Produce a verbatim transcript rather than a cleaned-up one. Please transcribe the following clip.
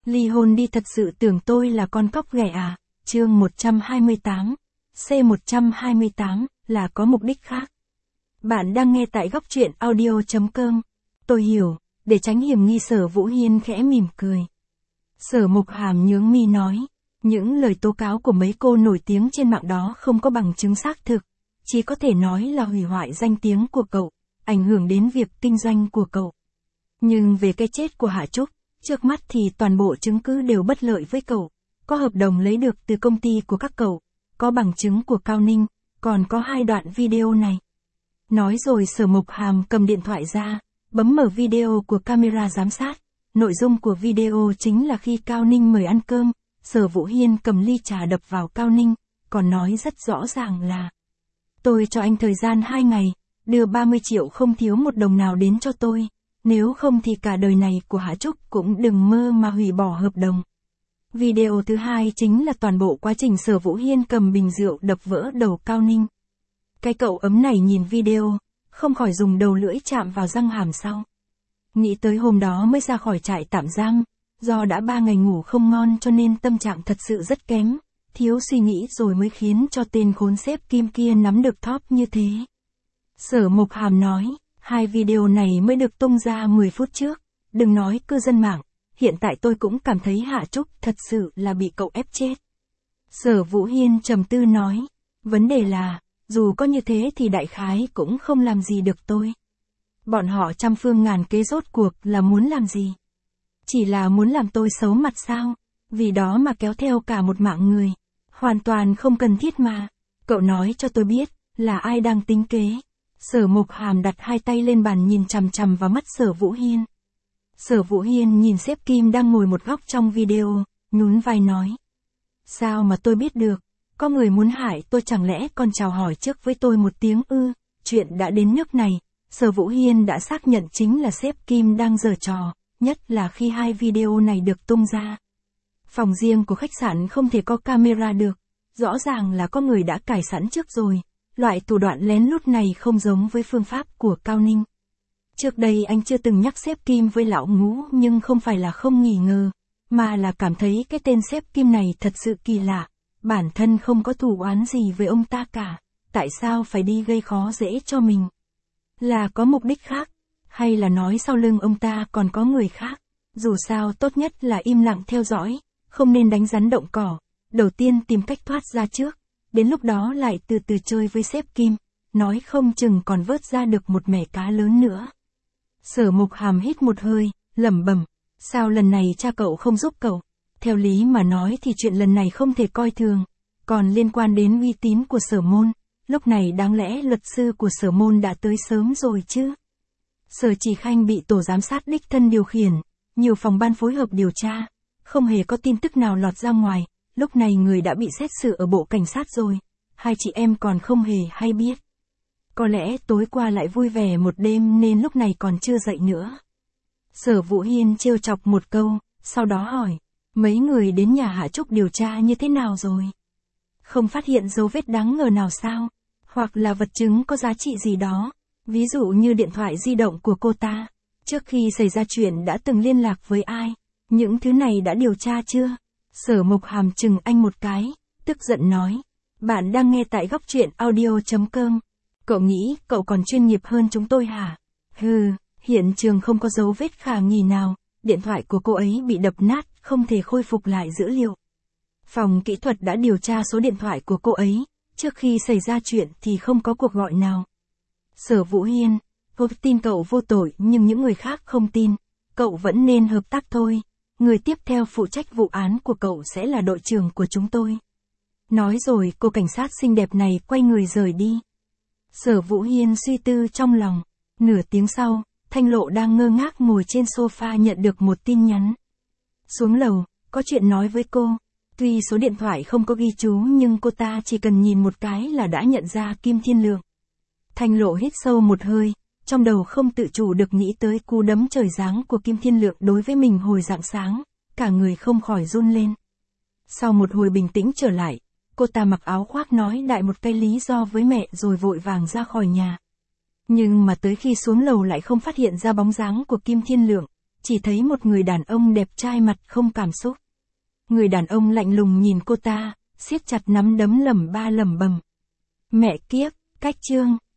Ly hôn đi, thật sự tưởng tôi là con cóc ghẻ à? Chương một trăm hai mươi tám. C một trăm hai mươi tám, là có mục đích khác. Bạn đang nghe tại góc truyện audio chấm com. Tôi hiểu, để tránh hiểm nghi, Sở Vũ Hiên khẽ mỉm cười. Sở Mục Hàm nhướng mi nói, những lời tố cáo của mấy cô nổi tiếng trên mạng đó không có bằng chứng xác thực, chỉ có thể nói là hủy hoại danh tiếng của cậu, ảnh hưởng đến việc kinh doanh của cậu. Nhưng về cái chết của Hạ Trúc, trước mắt thì toàn bộ chứng cứ đều bất lợi với cậu. Có hợp đồng lấy được từ công ty của các cậu, có bằng chứng của Cao Ninh, còn có hai đoạn video này. Nói rồi Sở Mục Hàm cầm điện thoại ra, bấm mở video của camera giám sát. Nội dung của video chính là khi Cao Ninh mời ăn cơm, Sở Vũ Hiên cầm ly trà đập vào Cao Ninh, còn nói rất rõ ràng là: tôi cho anh thời gian hai ngày, đưa ba mươi triệu không thiếu một đồng nào đến cho tôi, nếu không thì cả đời này của Hạ Trúc cũng đừng mơ mà hủy bỏ hợp đồng. Video thứ hai chính là toàn bộ quá trình Sở Vũ Hiên cầm bình rượu đập vỡ đầu Cao Ninh. Cái cậu ấm này nhìn video, không khỏi dùng đầu lưỡi chạm vào răng hàm sau. Nghĩ tới hôm đó mới ra khỏi trại tạm giam, do đã ba ngày ngủ không ngon cho nên tâm trạng thật sự rất kém, thiếu suy nghĩ rồi mới khiến cho tên khốn xếp Kim kia nắm được top như thế. Sở Mục Hàm nói, hai video này mới được tung ra mười phút trước, đừng nói cư dân mạng, hiện tại tôi cũng cảm thấy Hạ Trúc thật sự là bị cậu ép chết. Sở Vũ Hiên trầm tư nói, vấn đề là, dù có như thế thì đại khái cũng không làm gì được tôi. Bọn họ trăm phương ngàn kế rốt cuộc là muốn làm gì? Chỉ là muốn làm tôi xấu mặt sao? Vì đó mà kéo theo cả một mạng người. Hoàn toàn không cần thiết mà. Cậu nói cho tôi biết, là ai đang tính kế. Sở Mục Hàm đặt hai tay lên bàn nhìn chằm chằm vào mắt Sở Vũ Hiên. Sở Vũ Hiên nhìn sếp Kim đang ngồi một góc trong video, nhún vai nói. Sao mà tôi biết được? Có người muốn hại tôi, chẳng lẽ còn chào hỏi trước với tôi một tiếng ư? Chuyện đã đến nước này, Sở Vũ Hiên đã xác nhận chính là sếp Kim đang giở trò, nhất là khi hai video này được tung ra. Phòng riêng của khách sạn không thể có camera được, rõ ràng là có người đã cài sẵn trước rồi. Loại thủ đoạn lén lút này không giống với phương pháp của Cao Ninh. Trước đây anh chưa từng nhắc sếp Kim với lão Ngũ, nhưng không phải là không nghi ngờ, mà là cảm thấy cái tên sếp Kim này thật sự kỳ lạ. Bản thân không có thù oán gì với ông ta cả, tại sao phải đi gây khó dễ cho mình? Là có mục đích khác, hay là nói sau lưng ông ta còn có người khác? Dù sao tốt nhất là im lặng theo dõi, không nên đánh rắn động cỏ, đầu tiên tìm cách thoát ra trước, đến lúc đó lại từ từ chơi với sếp Kim, nói không chừng còn vớt ra được một mẻ cá lớn nữa. Sở Mục Hàm hít một hơi, lẩm bẩm, sao lần này cha cậu không giúp cậu? Theo lý mà nói thì chuyện lần này không thể coi thường, còn liên quan đến uy tín của Sở Môn, lúc này đáng lẽ luật sư của Sở Môn đã tới sớm rồi chứ. Sở Chỉ Khanh bị tổ giám sát đích thân điều khiển, nhiều phòng ban phối hợp điều tra, không hề có tin tức nào lọt ra ngoài, lúc này người đã bị xét xử ở bộ cảnh sát rồi, hai chị em còn không hề hay biết. Có lẽ tối qua lại vui vẻ một đêm nên lúc này còn chưa dậy nữa. Sở Vũ Hiên trêu chọc một câu, sau đó hỏi, mấy người đến nhà Hạ Trúc điều tra như thế nào rồi? Không phát hiện dấu vết đáng ngờ nào sao? Hoặc là vật chứng có giá trị gì đó, ví dụ như điện thoại di động của cô ta, trước khi xảy ra chuyện đã từng liên lạc với ai? Những thứ này đã điều tra chưa? Sở Mục Hàm chừng anh một cái, tức giận nói, bạn đang nghe tại góc truyện audio chấm com. Cậu nghĩ cậu còn chuyên nghiệp hơn chúng tôi hả? Hừ, hiện trường không có dấu vết khả nghi nào, điện thoại của cô ấy bị đập nát, không thể khôi phục lại dữ liệu. Phòng kỹ thuật đã điều tra số điện thoại của cô ấy, trước khi xảy ra chuyện thì không có cuộc gọi nào. Sở Vũ Hiên, tôi tin cậu vô tội nhưng những người khác không tin, cậu vẫn nên hợp tác thôi, người tiếp theo phụ trách vụ án của cậu sẽ là đội trưởng của chúng tôi. Nói rồi cô cảnh sát xinh đẹp này quay người rời đi. Sở Vũ Hiên suy tư trong lòng, nửa tiếng sau, Thanh Lộ đang ngơ ngác ngồi trên sofa nhận được một tin nhắn. Xuống lầu, có chuyện nói với cô. Tuy số điện thoại không có ghi chú nhưng cô ta chỉ cần nhìn một cái là đã nhận ra Kim Thiên Lượng. Thanh Lộ hít sâu một hơi, trong đầu không tự chủ được nghĩ tới cú đấm trời giáng của Kim Thiên Lượng đối với mình hồi rạng sáng, cả người không khỏi run lên. Sau một hồi bình tĩnh trở lại, cô ta mặc áo khoác nói đại một cái lý do với mẹ rồi vội vàng ra khỏi nhà. Nhưng mà tới khi xuống lầu lại không phát hiện ra bóng dáng của Kim Thiên Lượng, chỉ thấy một người đàn ông đẹp trai mặt không cảm xúc. Người đàn ông lạnh lùng nhìn cô ta, siết chặt nắm đấm lẩm ba lẩm bẩm. Mẹ kiếp, cách chương.